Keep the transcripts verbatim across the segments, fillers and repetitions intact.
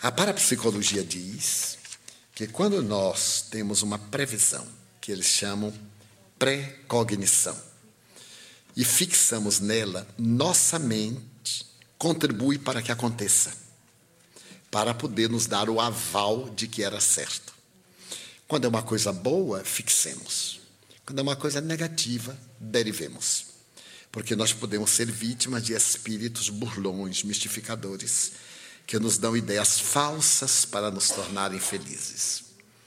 A parapsicologia diz que quando nós temos uma previsão, que eles chamam precognição, e fixamos nela, nossa mente contribui para que aconteça, para poder nos dar o aval de que era certo. Quando é uma coisa boa, fixemos. Quando é uma coisa negativa, derivemos. Porque nós podemos ser vítimas de espíritos burlões, mistificadores, que nos dão ideias falsas para nos tornarem felizes.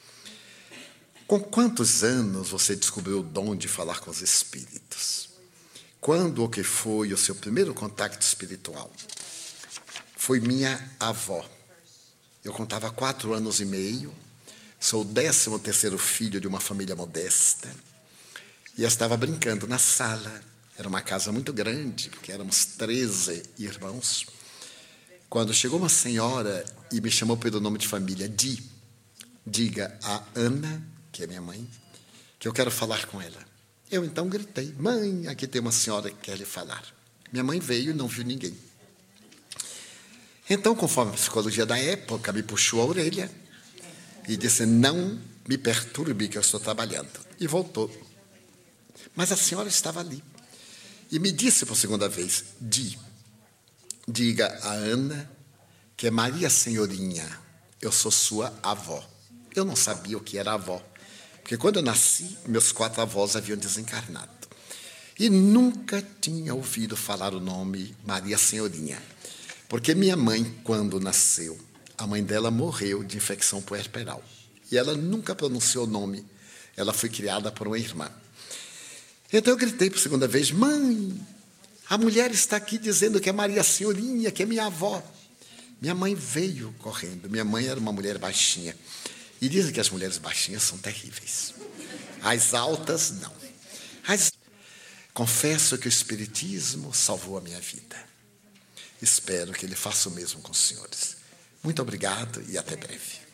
Com quantos anos você descobriu o dom de falar com os espíritos? Quando ou que foi o seu primeiro contato espiritual? Foi minha avó. Eu contava quatro anos e meio, sou o décimo terceiro filho de uma família modesta, e eu estava brincando na sala. Era uma casa muito grande, porque éramos treze irmãos. Quando chegou uma senhora e me chamou pelo nome de família, Di, diga a Ana, que é minha mãe, que eu quero falar com ela. Eu então gritei, mãe, aqui tem uma senhora que quer lhe falar. Minha mãe veio e não viu ninguém. Então, conforme a psicologia da época, me puxou a orelha e disse, não me perturbe que eu estou trabalhando. E voltou. Mas a senhora estava ali. E me disse por segunda vez, Di, diga a Ana que é Maria Senhorinha, eu sou sua avó. Eu não sabia o que era avó, porque quando eu nasci, meus quatro avós haviam desencarnado. E nunca tinha ouvido falar o nome Maria Senhorinha, porque minha mãe, quando nasceu, a mãe dela morreu de infecção puerperal. E ela nunca pronunciou o nome, ela foi criada por uma irmã. Então eu gritei por segunda vez, mãe, a mulher está aqui dizendo que é Maria Senhorinha, que é minha avó. Minha mãe veio correndo, minha mãe era uma mulher baixinha. E dizem que as mulheres baixinhas são terríveis. As altas, não. As... Confesso que o Espiritismo salvou a minha vida. Espero que ele faça o mesmo com os senhores. Muito obrigado e até breve.